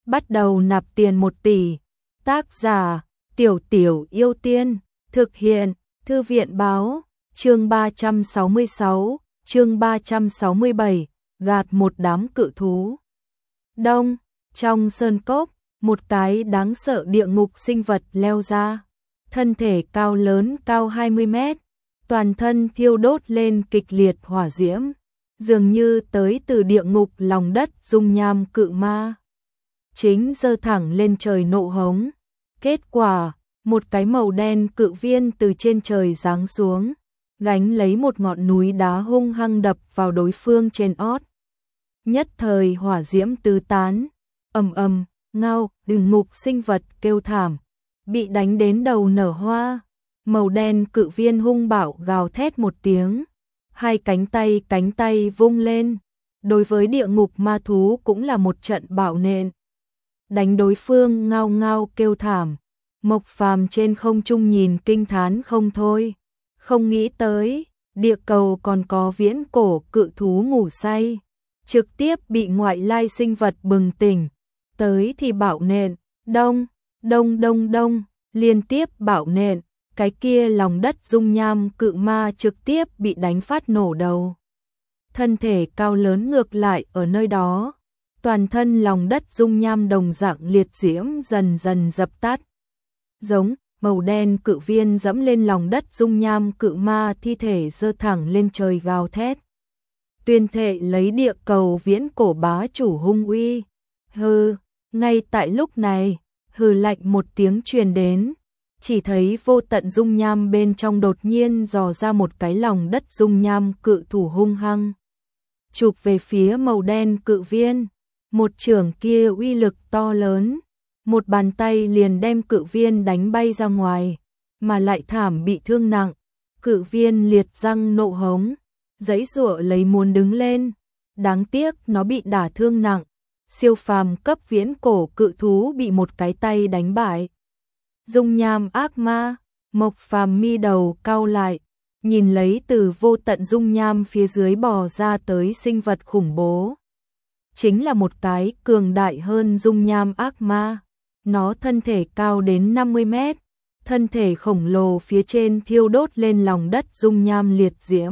bắt đầu nạp tiền 1 tỷ. Tác giả Tiểu Tiểu Yêu Tiên. Thực hiện Thư viện báo. Chương 366, chương 367, gạt một đám cự thú. Đông, trong sơn cốc, một cái đáng sợ địa ngục sinh vật leo ra. Thân thể cao lớn, cao 20 mét, toàn thân thiêu đốt lên kịch liệt hỏa diễm, dường như tới từ địa ngục lòng đất dung nham cự ma. Chính giơ thẳng lên trời nộ hống. Kết quả, một cái màu đen cự viên từ trên trời giáng xuống, gánh lấy một ngọn núi đá hung hăng đập vào đối phương trên ót. Nhất thời hỏa diễm tứ tán, ầm ầm, ngao, địa ngục sinh vật kêu thảm, bị đánh đến đầu nở hoa. Màu đen cự viên hung bạo gào thét một tiếng, hai cánh tay vung lên, đối với địa ngục ma thú cũng là một trận bạo nện. Đánh đối phương ngao ngao kêu thảm. Mộc Phàm trên không trung nhìn kinh thán không thôi, không nghĩ tới, địa cầu còn có viễn cổ cự thú ngủ say, trực tiếp bị ngoại lai sinh vật bừng tỉnh, tới thì bạo nện, đông, đông đông đông, liên tiếp bạo nện, cái kia lòng đất dung nham cự ma trực tiếp bị đánh phát nổ đầu. Thân thể cao lớn ngược lại ở nơi đó, toàn thân lòng đất dung nham đồng dạng liệt diễm dần dần dập tắt. Giống, màu đen cự viên dẫm lên lòng đất dung nham cự ma thi thể giơ thẳng lên trời gào thét. Tuyên thệ lấy địa cầu viễn cổ bá chủ hung uy. Hừ, ngay tại lúc này, hừ lạnh một tiếng truyền đến, chỉ thấy vô tận dung nham bên trong đột nhiên dò ra một cái lòng đất dung nham cự thủ hung hăng. Chụp về phía màu đen cự viên, một chưởng kia uy lực to lớn. Một bàn tay liền đem cự viên đánh bay ra ngoài, mà lại thảm bị thương nặng. Cự viên liệt răng nộ hống, giãy giụa lấy muốn đứng lên, đáng tiếc nó bị đả thương nặng. Siêu phàm cấp viễn cổ cự thú bị một cái tay đánh bại. Dung nham ác ma, Mộc Phàm mi đầu cau lại, nhìn lấy từ vô tận dung nham phía dưới bò ra tới sinh vật khủng bố. Chính là một cái cường đại hơn dung nham ác ma. Nó thân thể cao đến 50 mét, thân thể khổng lồ phía trên thiêu đốt lên lòng đất dung nham liệt diễm.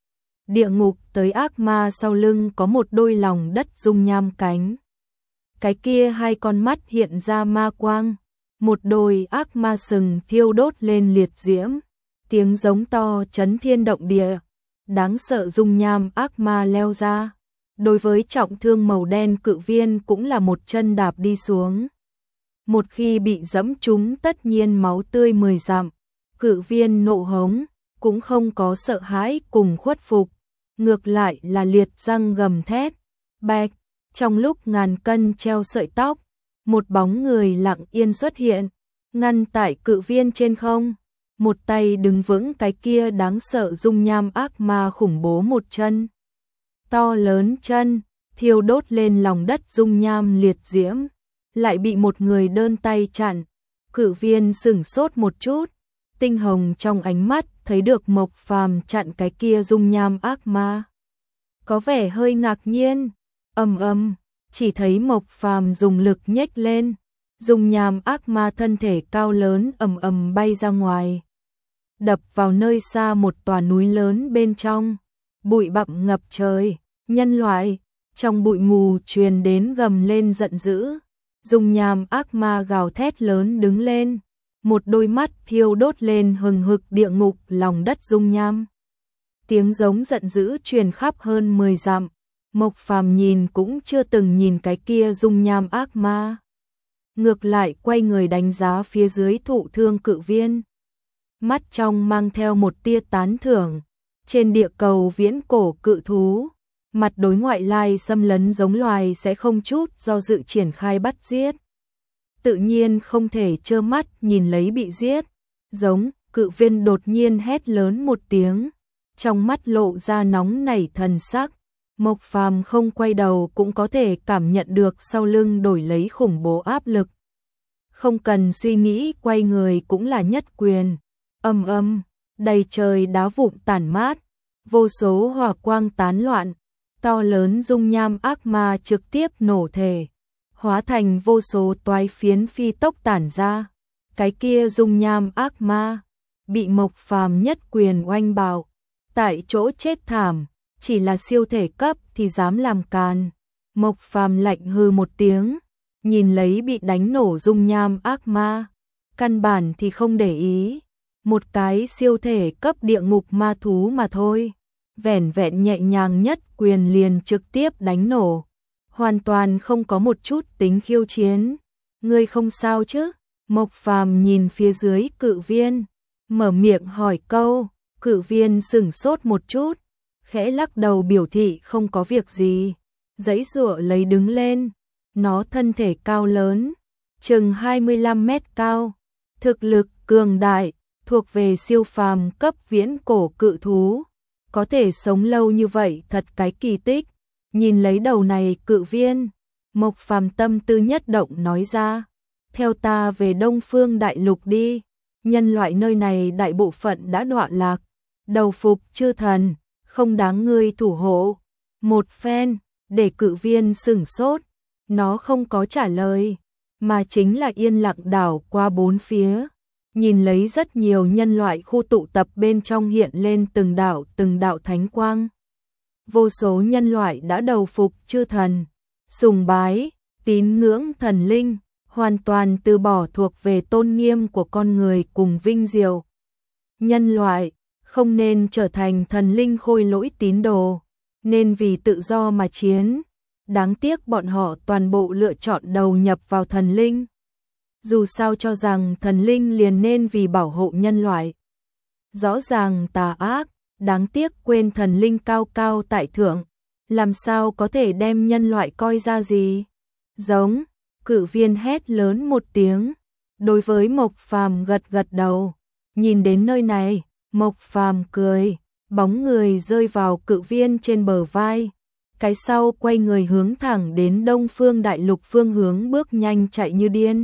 Địa ngục tới ác ma sau lưng có một đôi lòng đất dung nham cánh. Cái kia hai con mắt hiện ra ma quang, một đôi ác ma sừng thiêu đốt lên liệt diễm. Tiếng giống to chấn thiên động địa, đáng sợ dung nham ác ma leo ra. Đối với trọng thương màu đen cự viên cũng là một chân đạp đi xuống. Một khi bị dẫm trúng tất nhiên máu tươi 10 dặm, cự viên nộ hống, cũng không có sợ hãi cùng khuất phục, ngược lại là liệt răng gầm thét. Bạch, trong lúc ngàn cân treo sợi tóc, một bóng người lặng yên xuất hiện, ngăn tại cự viên trên không, một tay đứng vững cái kia đáng sợ dung nham ác ma khủng bố một chân. To lớn chân, thiêu đốt lên lòng đất dung nham liệt diễm. Lại bị một người đơn tay chặn. Cự viên sửng sốt một chút, tinh hồng trong ánh mắt thấy được Mộc Phàm chặn cái kia dung nham ác ma. Có vẻ hơi ngạc nhiên, chỉ thấy Mộc Phàm dùng lực nhếch lên, dung nham ác ma thân thể cao lớn bay ra ngoài. Đập vào nơi xa một tòa núi lớn bên trong, bụi bặm ngập trời, nhân loại, trong bụi mù truyền đến gầm lên giận dữ. Dung nham ác ma gào thét lớn đứng lên, một đôi mắt thiêu đốt lên hừng hực địa ngục lòng đất dung nham. Tiếng giống giận dữ truyền khắp hơn 10 dặm, Mộc Phàm nhìn cũng chưa từng nhìn cái kia dung nham ác ma. Ngược lại quay người đánh giá phía dưới thụ thương cự viên. Mắt trong mang theo một tia tán thưởng, trên địa cầu viễn cổ cự thú. Mặt đối ngoại lai xâm lấn giống loài sẽ không chút do dự triển khai bắt giết. Tự nhiên không thể trơ mắt nhìn lấy bị giết. Giống, cự viên đột nhiên hét lớn một tiếng, trong mắt lộ ra nóng nảy thần sắc. Mộc Phàm không quay đầu cũng có thể cảm nhận được sau lưng đổi lấy khủng bố áp lực. Không cần suy nghĩ quay người cũng là nhất quyền. Đầy trời đá vụn tản mát, vô số hỏa quang tán loạn. To lớn dung nham ác ma trực tiếp nổ thể, hóa thành vô số toái phiến phi tốc tản ra. Cái kia dung nham ác ma, bị Mộc Phàm nhất quyền oanh bạo, tại chỗ chết thảm, chỉ là siêu thể cấp thì dám làm càn. Mộc Phàm lạnh hừ một tiếng, nhìn lấy bị đánh nổ dung nham ác ma, căn bản thì không để ý, một cái siêu thể cấp địa ngục ma thú mà thôi, vẻn vẹn nhẹ nhàng nhất quyền liền trực tiếp đánh nổ, hoàn toàn không có một chút tính khiêu chiến. Ngươi không sao chứ? Mộc Phàm nhìn phía dưới Cự Viên, mở miệng hỏi câu. Cự Viên sững sốt một chút, khẽ lắc đầu biểu thị không có việc gì, giãy giụa lấy đứng lên. Nó thân thể cao lớn, chừng 25 mét cao, thực lực cường đại, thuộc về siêu phàm cấp viễn cổ cự thú, có thể sống lâu như vậy thật cái kỳ tích. Nhìn lấy đầu này Cự Viên, Mộc Phàm tâm tư nhất động nói ra, theo ta về Đông Phương Đại Lục đi, nhân loại nơi này đại bộ phận đã đọa lạc, đầu phục chư thần, không đáng ngươi thủ hộ. Một phen, để Cự Viên sững sốt, nó không có trả lời, mà chính là yên lặng đảo qua bốn phía, nhìn lấy rất nhiều nhân loại khu tụ tập bên trong hiện lên từng đạo thánh quang. Vô số nhân loại đã đầu phục chư thần, sùng bái, tín ngưỡng thần linh, hoàn toàn từ bỏ thuộc về tôn nghiêm của con người cùng vinh diệu. Nhân loại không nên trở thành thần linh khôi lỗi tín đồ, nên vì tự do mà chiến. Đáng tiếc bọn họ toàn bộ lựa chọn đầu nhập vào thần linh. Dù sao cho rằng thần linh liền nên vì bảo hộ nhân loại. Rõ ràng tà ác, đáng tiếc quên thần linh cao cao tại thượng, làm sao có thể đem nhân loại coi ra gì. Giống, Cự Viên hét lớn một tiếng, đối với Mộc Phàm gật gật đầu. Nhìn đến nơi này, Mộc Phàm cười, bóng người rơi vào Cự Viên trên bờ vai. Cái sau quay người hướng thẳng đến Đông Phương Đại Lục phương hướng bước nhanh chạy như điên.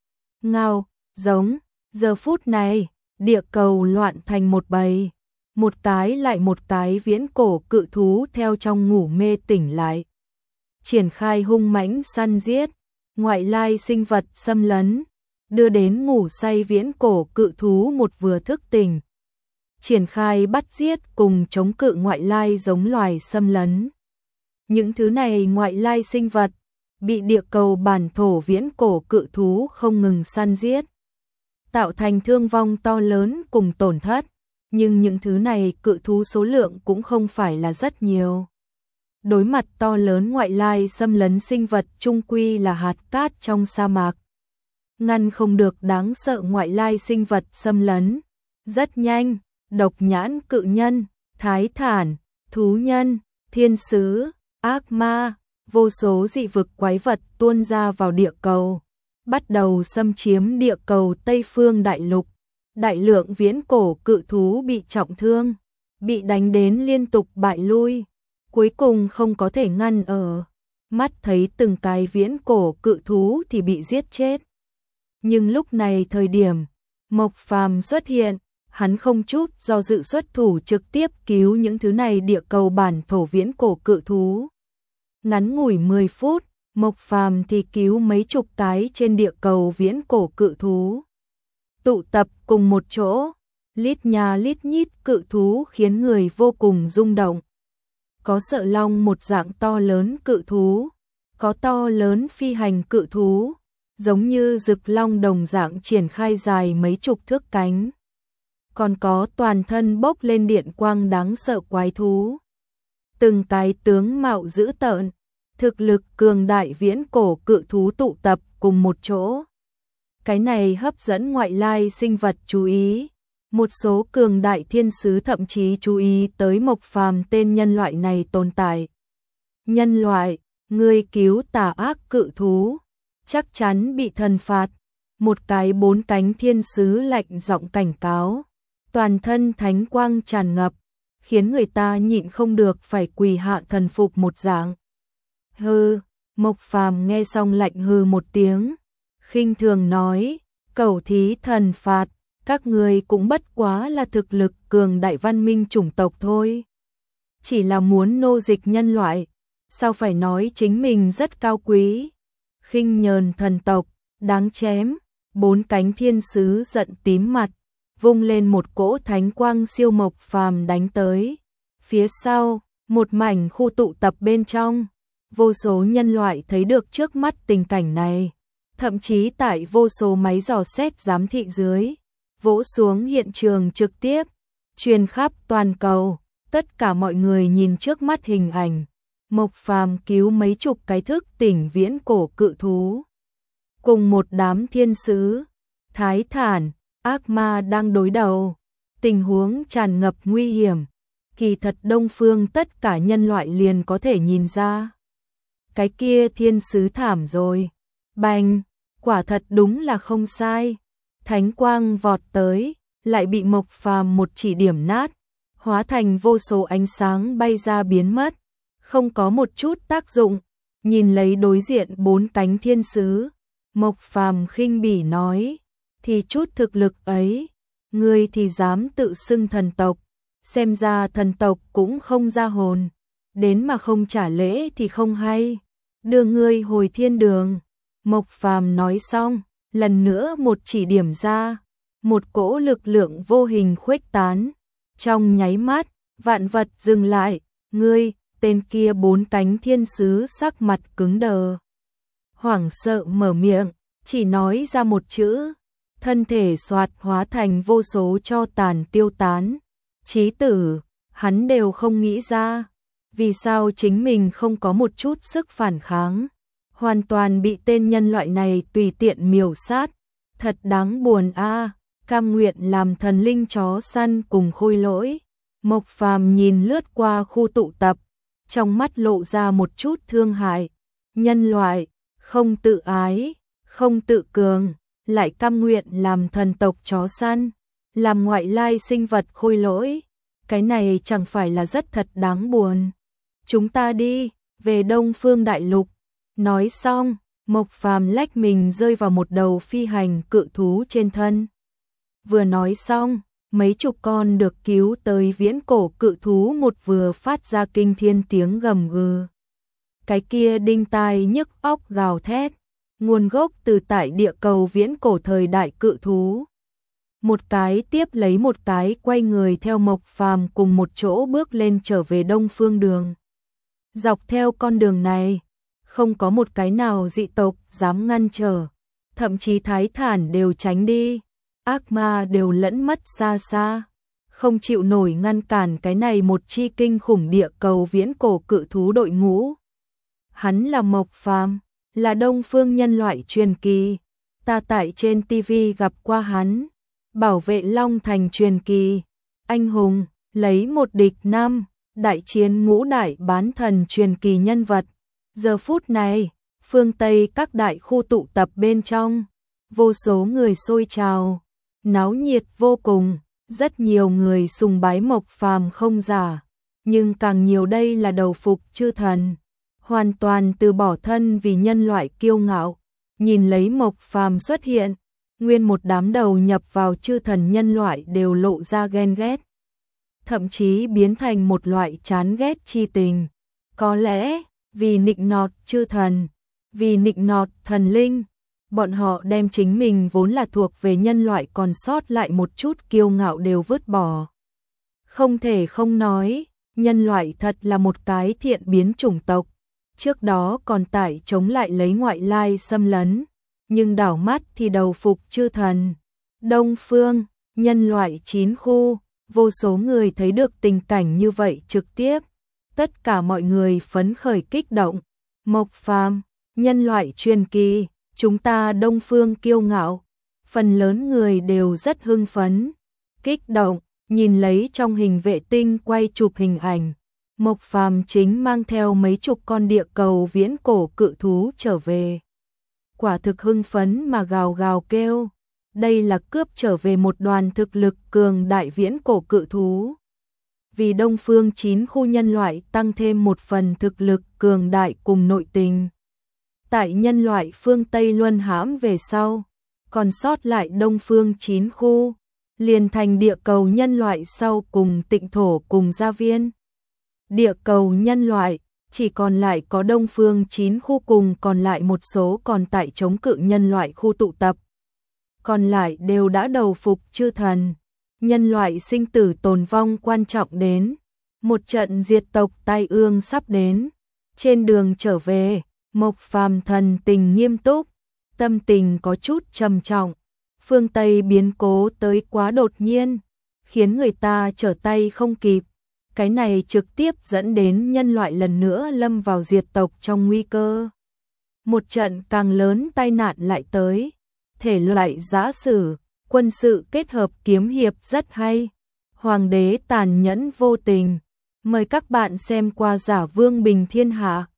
Ngao, giống, giờ phút này, địa cầu loạn thành một bầy. Một cái lại một cái viễn cổ cự thú theo trong ngủ mê tỉnh lại. Triển khai hung mãnh săn giết, ngoại lai sinh vật xâm lấn, đưa đến ngủ say viễn cổ cự thú một vừa thức tỉnh. Triển khai bắt giết cùng chống cự ngoại lai giống loài xâm lấn. Những thứ này ngoại lai sinh vật bị địa cầu bản thổ viễn cổ cự thú không ngừng săn giết, tạo thành thương vong to lớn cùng tổn thất, nhưng những thứ này cự thú số lượng cũng không phải là rất nhiều. Đối mặt to lớn ngoại lai xâm lấn sinh vật chung quy là hạt cát trong sa mạc, ngăn không được đáng sợ ngoại lai sinh vật xâm lấn. Rất nhanh, độc nhãn cự nhân, thái thản, thú nhân, thiên sứ, ác ma, vô số dị vực quái vật tuôn ra vào địa cầu, bắt đầu xâm chiếm địa cầu Tây Phương Đại Lục. Đại lượng viễn cổ cự thú bị trọng thương, bị đánh đến liên tục bại lui, cuối cùng không có thể ngăn ở. Mắt thấy từng cái viễn cổ cự thú thì bị giết chết. Nhưng lúc này thời điểm Mộc Phàm xuất hiện, hắn không chút do dự xuất thủ trực tiếp cứu những thứ này địa cầu bản thổ viễn cổ cự thú. Ngắn ngủi 10 phút, Mộc Phàm thì cứu mấy chục cái trên địa cầu viễn cổ cự thú. Tụ tập cùng một chỗ, lít nhà lít nhít cự thú khiến người vô cùng rung động. Có sợ long một dạng to lớn cự thú, có to lớn phi hành cự thú, giống như rực long đồng dạng triển khai dài mấy chục thước cánh. Còn có toàn thân bốc lên điện quang đáng sợ quái thú. Từng cái tướng mạo dữ tợn, thực lực cường đại viễn cổ cự thú tụ tập cùng một chỗ. Cái này hấp dẫn ngoại lai sinh vật chú ý. Một số cường đại thiên sứ thậm chí chú ý tới Mộc Phàm tên nhân loại này tồn tại. Nhân loại, ngươi cứu tà ác cự thú, chắc chắn bị thần phạt. Một cái 4 cánh thiên sứ lạnh giọng cảnh cáo, toàn thân thánh quang tràn ngập, khiến người ta nhịn không được phải quỳ hạ thần phục một dạng. Hừ, Mộc Phàm nghe xong lạnh hừ một tiếng, khinh thường nói, cẩu thí thần phạt, các người cũng bất quá là thực lực cường đại văn minh chủng tộc thôi. Chỉ là muốn nô dịch nhân loại, sao phải nói chính mình rất cao quý. khinh nhờn thần tộc, đáng chém. Bốn cánh thiên sứ giận tím mặt, vung lên một cỗ thánh quang siêu Mộc Phàm đánh tới. Phía sau, một mảnh khu tụ tập bên trong, vô số nhân loại thấy được trước mắt tình cảnh này, thậm chí tại vô số máy dò xét giám thị dưới, vỗ xuống hiện trường trực tiếp, truyền khắp toàn cầu. Tất cả mọi người nhìn trước mắt hình ảnh, Mộc Phàm cứu mấy chục cái thức tỉnh viễn cổ cự thú, cùng một đám thiên sứ, thái thản, ác ma đang đối đầu, tình huống tràn ngập nguy hiểm. Kỳ thật Đông Phương tất cả nhân loại liền có thể nhìn ra. Cái kia thiên sứ thảm rồi. Bành, quả thật đúng là không sai. Thánh quang vọt tới, lại bị Mộc Phàm một chỉ điểm nát, hóa thành vô số ánh sáng bay ra biến mất, không có một chút tác dụng. Nhìn lấy đối diện bốn cánh thiên sứ, Mộc Phàm khinh bỉ nói, thì chút thực lực ấy, ngươi thì dám tự xưng thần tộc, xem ra thần tộc cũng không ra hồn, đến mà không trả lễ thì không hay, đưa ngươi hồi thiên đường. Mộc Phàm nói xong, lần nữa một chỉ điểm ra, một cỗ lực lượng vô hình khuếch tán, trong nháy mắt, vạn vật dừng lại. Ngươi, tên kia bốn cánh thiên sứ sắc mặt cứng đờ, hoảng sợ mở miệng, chỉ nói ra một chữ, thân thể xoạt hóa thành vô số tro tàn tiêu tán. Chí tử, hắn đều không nghĩ ra, vì sao chính mình không có một chút sức phản kháng, hoàn toàn bị tên nhân loại này tùy tiện miểu sát, thật đáng buồn a. Cam nguyện làm thần linh chó săn cùng khôi lỗi. Mộc Phàm nhìn lướt qua khu tụ tập, trong mắt lộ ra một chút thương hại. Nhân loại, không tự ái, không tự cường, lại cam nguyện làm thần tộc chó săn, làm ngoại lai sinh vật khôi lỗi. Cái này chẳng phải là rất thật đáng buồn. Chúng ta đi, về Đông Phương Đại Lục. Nói xong, Mộc Phàm lách mình rơi vào một đầu phi hành cự thú trên thân. Vừa nói xong, mấy chục con được cứu tới viễn cổ cự thú một vừa phát ra kinh thiên tiếng gầm gừ. Cái kia đinh tai nhức óc gào thét, nguồn gốc từ tại địa cầu viễn cổ thời đại cự thú. Một cái tiếp lấy một cái quay người theo Mộc Phàm cùng một chỗ bước lên trở về Đông Phương đường. Dọc theo con đường này, không có một cái nào dị tộc dám ngăn trở, thậm chí thái thản đều tránh đi, ác ma đều lẫn mất xa xa, không chịu nổi ngăn cản cái này một chi kinh khủng địa cầu viễn cổ cự thú đội ngũ. Hắn là Mộc Phàm, là Đông Phương nhân loại truyền kỳ, ta tại trên TV gặp qua hắn, bảo vệ Long Thành truyền kỳ, anh hùng, lấy một địch năm, đại chiến ngũ đại bán thần truyền kỳ nhân vật. Giờ phút này, phương Tây các đại khu tụ tập bên trong, vô số người xôi trào, náo nhiệt vô cùng, rất nhiều người sùng bái Mộc Phàm không giả, nhưng càng nhiều đây là đầu phục chư thần, hoàn toàn từ bỏ thân vì nhân loại kiêu ngạo. Nhìn lấy Mộc Phàm xuất hiện, nguyên một đám đầu nhập vào chư thần nhân loại đều lộ ra ghen ghét, thậm chí biến thành một loại chán ghét chi tình. Có lẽ vì nịnh nọt chư thần, vì nịnh nọt thần linh, bọn họ đem chính mình vốn là thuộc về nhân loại còn sót lại một chút kiêu ngạo đều vứt bỏ. Không thể không nói, nhân loại thật là một cái thiện biến chủng tộc, trước đó còn tại chống lại lấy ngoại lai xâm lấn, nhưng đảo mắt thì đầu phục chư thần. Đông Phương, nhân loại 9 khu, vô số người thấy được tình cảnh như vậy trực tiếp. Tất cả mọi người phấn khởi kích động. Mộc Phàm, nhân loại truyền kỳ, chúng ta Đông Phương kiêu ngạo. Phần lớn người đều rất hưng phấn, kích động, nhìn lấy trong hình vệ tinh quay chụp hình ảnh. Mộc Phàm chính mang theo mấy chục con địa cầu viễn cổ cự thú trở về. Quả thực hưng phấn mà gào gào kêu. Đây là cướp trở về một đoàn thực lực cường đại viễn cổ cự thú. Vì Đông Phương 9 khu nhân loại tăng thêm một phần thực lực cường đại cùng nội tình. Tại nhân loại phương Tây luân hãm về sau, còn sót lại Đông Phương 9 khu, liền thành địa cầu nhân loại sau cùng tịnh thổ cùng gia viên. Địa cầu nhân loại, chỉ còn lại có Đông Phương 9 khu cùng còn lại một số còn tại chống cự nhân loại khu tụ tập. Còn lại đều đã đầu phục chư thần. Nhân loại sinh tử tồn vong quan trọng đến. Một trận diệt tộc tai ương sắp đến. Trên đường trở về, Mộc Phàm thần tình nghiêm túc, tâm tình có chút trầm trọng. Phương Tây biến cố tới quá đột nhiên, khiến người ta trở tay không kịp. Cái này trực tiếp dẫn đến nhân loại lần nữa lâm vào diệt tộc trong nguy cơ. Một trận càng lớn tai nạn lại tới. Thể loại giã sử, quân sự kết hợp kiếm hiệp rất hay. Hoàng đế tàn nhẫn vô tình. Mời các bạn xem qua Giả Vương Bình Thiên Hạ.